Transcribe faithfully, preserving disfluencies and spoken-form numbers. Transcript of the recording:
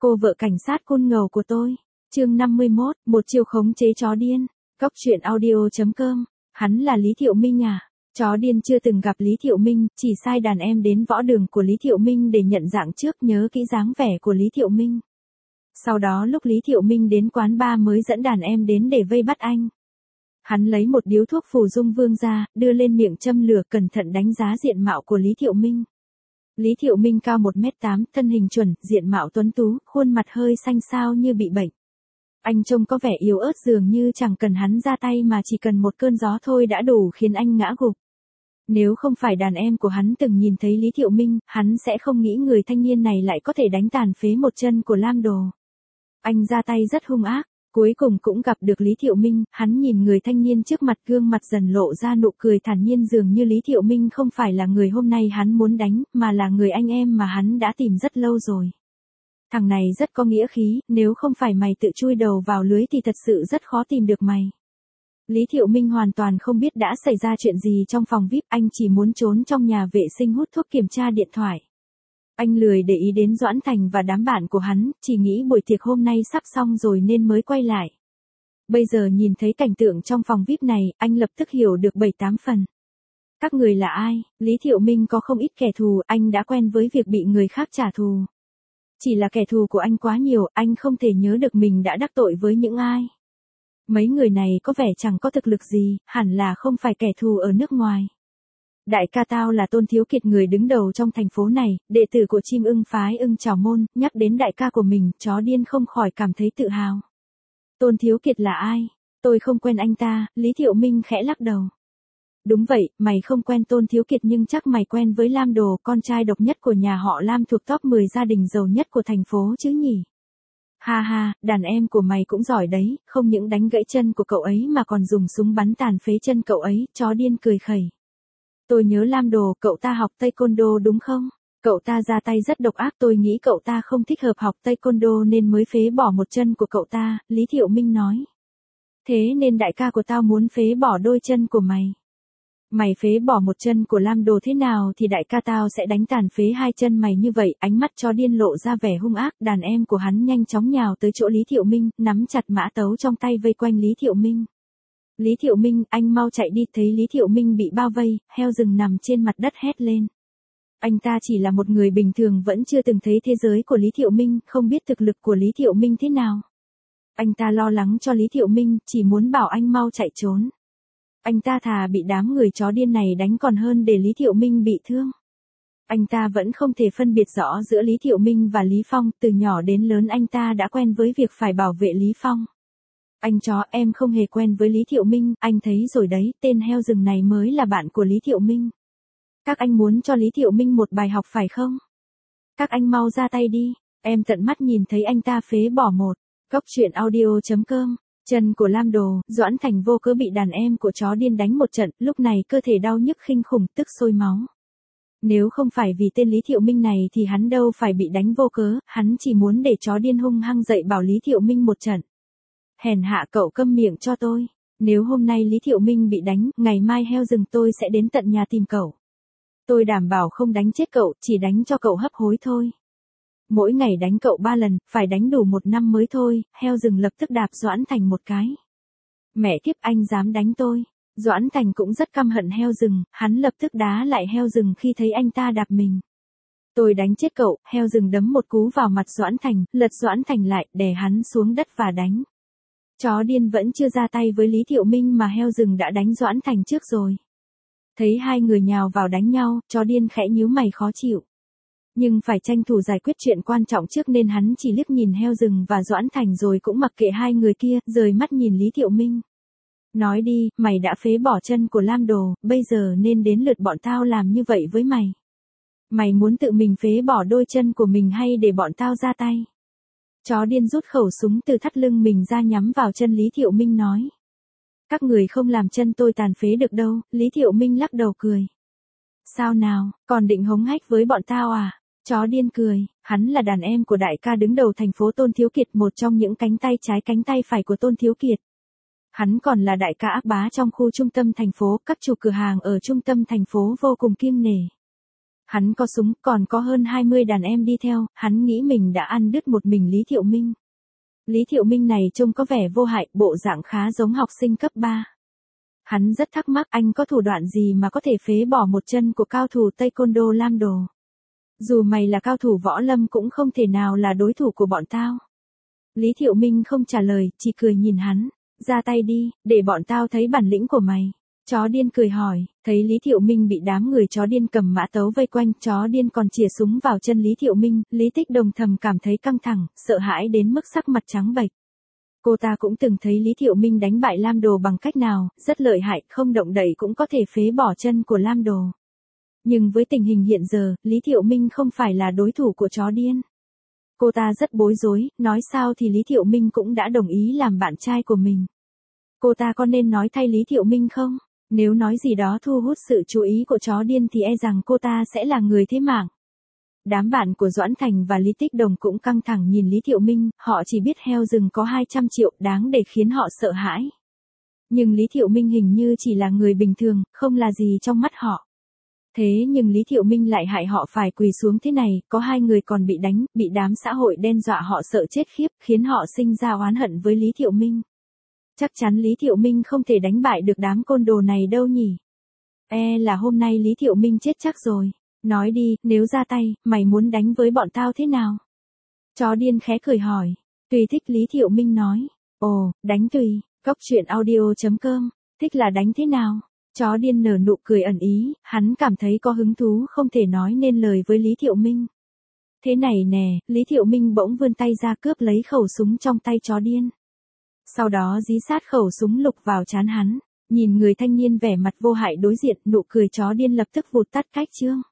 Cô vợ cảnh sát côn ngầu của tôi. Chương năm mươi mốt, một chiêu khống chế chó điên. Cóc truyện audio chấm com. Hắn là Lý Thiệu Minh à? Chó điên chưa từng gặp Lý Thiệu Minh, chỉ sai đàn em đến võ đường của Lý Thiệu Minh để nhận dạng trước, nhớ kỹ dáng vẻ của Lý Thiệu Minh. Sau đó lúc Lý Thiệu Minh đến quán bar mới dẫn đàn em đến để vây bắt anh. Hắn lấy một điếu thuốc phù dung vương ra, đưa lên miệng châm lửa, cẩn thận đánh giá diện mạo của Lý Thiệu Minh. Lý Thiệu Minh cao một mét tám, thân hình chuẩn, diện mạo tuấn tú, khuôn mặt hơi xanh xao như bị bệnh. Anh trông có vẻ yếu ớt, dường như chẳng cần hắn ra tay mà chỉ cần một cơn gió thôi đã đủ khiến anh ngã gục. Nếu không phải đàn em của hắn từng nhìn thấy Lý Thiệu Minh, hắn sẽ không nghĩ người thanh niên này lại có thể đánh tàn phế một chân của Lam Đồ. Anh ra tay rất hung ác, cuối cùng cũng gặp được Lý Thiệu Minh, hắn nhìn người thanh niên trước mặt, gương mặt dần lộ ra nụ cười thản nhiên, dường như Lý Thiệu Minh không phải là người hôm nay hắn muốn đánh, mà là người anh em mà hắn đã tìm rất lâu rồi. Thằng này rất có nghĩa khí, nếu không phải mày tự chui đầu vào lưới thì thật sự rất khó tìm được mày. Lý Thiệu Minh hoàn toàn không biết đã xảy ra chuyện gì trong phòng vi ai pi, anh chỉ muốn trốn trong nhà vệ sinh hút thuốc kiểm tra điện thoại. Anh lười để ý đến Doãn Thành và đám bạn của hắn, chỉ nghĩ buổi tiệc hôm nay sắp xong rồi nên mới quay lại. Bây giờ nhìn thấy cảnh tượng trong phòng vi ai pi này, anh lập tức hiểu được bảy tám phần. Các người là ai? Lý Thiệu Minh có không ít kẻ thù, anh đã quen với việc bị người khác trả thù. Chỉ là kẻ thù của anh quá nhiều, anh không thể nhớ được mình đã đắc tội với những ai. Mấy người này có vẻ chẳng có thực lực gì, hẳn là không phải kẻ thù ở nước ngoài. Đại ca tao là Tôn Thiếu Kiệt, người đứng đầu trong thành phố này, đệ tử của Chim Ưng phái Ưng Chảo Môn. Nhắc đến đại ca của mình, chó điên không khỏi cảm thấy tự hào. Tôn Thiếu Kiệt là ai? Tôi không quen anh ta. Lý Thiệu Minh khẽ lắc đầu. Đúng vậy, mày không quen Tôn Thiếu Kiệt nhưng chắc mày quen với Lam Đồ, con trai độc nhất của nhà họ Lam thuộc top mười gia đình giàu nhất của thành phố chứ nhỉ? Ha ha, đàn em của mày cũng giỏi đấy, không những đánh gãy chân của cậu ấy mà còn dùng súng bắn tàn phế chân cậu ấy. Chó điên cười khẩy. Tôi nhớ Lam Đồ, cậu ta học taekwondo đúng không? Cậu ta ra tay rất độc ác, tôi nghĩ cậu ta không thích hợp học taekwondo nên mới phế bỏ một chân của cậu ta, Lý Thiệu Minh nói. Thế nên đại ca của tao muốn phế bỏ đôi chân của mày. Mày phế bỏ một chân của Lam Đồ thế nào thì đại ca tao sẽ đánh tàn phế hai chân mày như vậy. Ánh mắt chó điên lộ ra vẻ hung ác, đàn em của hắn nhanh chóng nhào tới chỗ Lý Thiệu Minh, nắm chặt mã tấu trong tay vây quanh Lý Thiệu Minh. Lý Thiệu Minh, anh mau chạy đi. Thấy Lý Thiệu Minh bị bao vây, heo rừng nằm trên mặt đất hét lên. Anh ta chỉ là một người bình thường, vẫn chưa từng thấy thế giới của Lý Thiệu Minh, không biết thực lực của Lý Thiệu Minh thế nào. Anh ta lo lắng cho Lý Thiệu Minh, chỉ muốn bảo anh mau chạy trốn. Anh ta thà bị đám người chó điên này đánh còn hơn để Lý Thiệu Minh bị thương. Anh ta vẫn không thể phân biệt rõ giữa Lý Thiệu Minh và Lý Phong, từ nhỏ đến lớn anh ta đã quen với việc phải bảo vệ Lý Phong. Anh chó, em không hề quen với Lý Thiệu Minh, anh thấy rồi đấy, tên heo rừng này mới là bạn của Lý Thiệu Minh. Các anh muốn cho Lý Thiệu Minh một bài học phải không? Các anh mau ra tay đi, em tận mắt nhìn thấy anh ta phế bỏ một. Cóc truyện audio chấm com. Chân của Lam Đồ, Doãn Thành vô cớ bị đàn em của chó điên đánh một trận, lúc này cơ thể đau nhức kinh khủng, tức sôi máu. Nếu không phải vì tên Lý Thiệu Minh này thì hắn đâu phải bị đánh vô cớ, hắn chỉ muốn để chó điên hung hăng dạy bảo Lý Thiệu Minh một trận. Hèn hạ, cậu câm miệng cho tôi. Nếu hôm nay Lý Thiệu Minh bị đánh, ngày mai heo rừng tôi sẽ đến tận nhà tìm cậu. Tôi đảm bảo không đánh chết cậu, chỉ đánh cho cậu hấp hối thôi. Mỗi ngày đánh cậu ba lần, phải đánh đủ một năm mới thôi. Heo rừng lập tức đạp Doãn Thành một cái. Mẹ kiếp, anh dám đánh tôi. Doãn Thành cũng rất căm hận heo rừng, hắn lập tức đá lại heo rừng khi thấy anh ta đạp mình. Tôi đánh chết cậu. Heo rừng đấm một cú vào mặt Doãn Thành, lật Doãn Thành lại, đè hắn xuống đất và đánh. Chó điên vẫn chưa ra tay với Lý Thiệu Minh mà heo rừng đã đánh Doãn Thành trước rồi. Thấy hai người nhào vào đánh nhau, chó điên khẽ nhíu mày khó chịu. Nhưng phải tranh thủ giải quyết chuyện quan trọng trước nên hắn chỉ liếc nhìn heo rừng và Doãn Thành rồi cũng mặc kệ hai người kia, rời mắt nhìn Lý Thiệu Minh. Nói đi, mày đã phế bỏ chân của Lam Đồ, bây giờ nên đến lượt bọn tao làm như vậy với mày. Mày muốn tự mình phế bỏ đôi chân của mình hay để bọn tao ra tay? Chó điên rút khẩu súng từ thắt lưng mình ra nhắm vào chân Lý Thiệu Minh nói. Các người không làm chân tôi tàn phế được đâu. Lý Thiệu Minh lắc đầu cười. Sao nào, còn định hống hách với bọn tao à? Chó điên cười, hắn là đàn em của đại ca đứng đầu thành phố Tôn Thiếu Kiệt, một trong những cánh tay trái cánh tay phải của Tôn Thiếu Kiệt. Hắn còn là đại ca ác bá trong khu trung tâm thành phố, các chủ cửa hàng ở trung tâm thành phố vô cùng kiêng nể. Hắn có súng, còn có hơn hai mươi đàn em đi theo, hắn nghĩ mình đã ăn đứt một mình Lý Thiệu Minh. Lý Thiệu Minh này trông có vẻ vô hại, bộ dạng khá giống học sinh cấp ba. Hắn rất thắc mắc anh có thủ đoạn gì mà có thể phế bỏ một chân của cao thủ Taekwondo Lam Đồ. Dù mày là cao thủ võ lâm cũng không thể nào là đối thủ của bọn tao. Lý Thiệu Minh không trả lời, chỉ cười nhìn hắn. Ra tay đi, để bọn tao thấy bản lĩnh của mày. Chó điên cười hỏi, thấy Lý Thiệu Minh bị đám người chó điên cầm mã tấu vây quanh, chó điên còn chìa súng vào chân Lý Thiệu Minh, Lý Tích Đồng thầm cảm thấy căng thẳng, sợ hãi đến mức sắc mặt trắng bệch. Cô ta cũng từng thấy Lý Thiệu Minh đánh bại Lam Đồ bằng cách nào, rất lợi hại, không động đậy cũng có thể phế bỏ chân của Lam Đồ. Nhưng với tình hình hiện giờ, Lý Thiệu Minh không phải là đối thủ của chó điên. Cô ta rất bối rối, nói sao thì Lý Thiệu Minh cũng đã đồng ý làm bạn trai của mình. Cô ta có nên nói thay Lý Thiệu Minh không? Nếu nói gì đó thu hút sự chú ý của chó điên thì e rằng cô ta sẽ là người thế mạng. Đám bạn của Doãn Thành và Lý Tích Đồng cũng căng thẳng nhìn Lý Thiệu Minh, họ chỉ biết heo rừng có hai trăm triệu đáng để khiến họ sợ hãi. Nhưng Lý Thiệu Minh hình như chỉ là người bình thường, không là gì trong mắt họ. Thế nhưng Lý Thiệu Minh lại hại họ phải quỳ xuống thế này, có hai người còn bị đánh, bị đám xã hội đe dọa họ sợ chết khiếp, khiến họ sinh ra oán hận với Lý Thiệu Minh. Chắc chắn Lý Thiệu Minh không thể đánh bại được đám côn đồ này đâu nhỉ. E là hôm nay Lý Thiệu Minh chết chắc rồi. Nói đi, nếu ra tay, mày muốn đánh với bọn tao thế nào? Chó điên khẽ cười hỏi. Tùy thích, Lý Thiệu Minh nói. Ồ, đánh tùy, cốc truyện audio chấm com, thích là đánh thế nào? Chó điên nở nụ cười ẩn ý, hắn cảm thấy có hứng thú không thể nói nên lời với Lý Thiệu Minh. Thế này nè, Lý Thiệu Minh bỗng vươn tay ra cướp lấy khẩu súng trong tay chó điên. Sau đó dí sát khẩu súng lục vào trán hắn, nhìn người thanh niên vẻ mặt vô hại đối diện, nụ cười chó điên lập tức vụt tắt cách chương.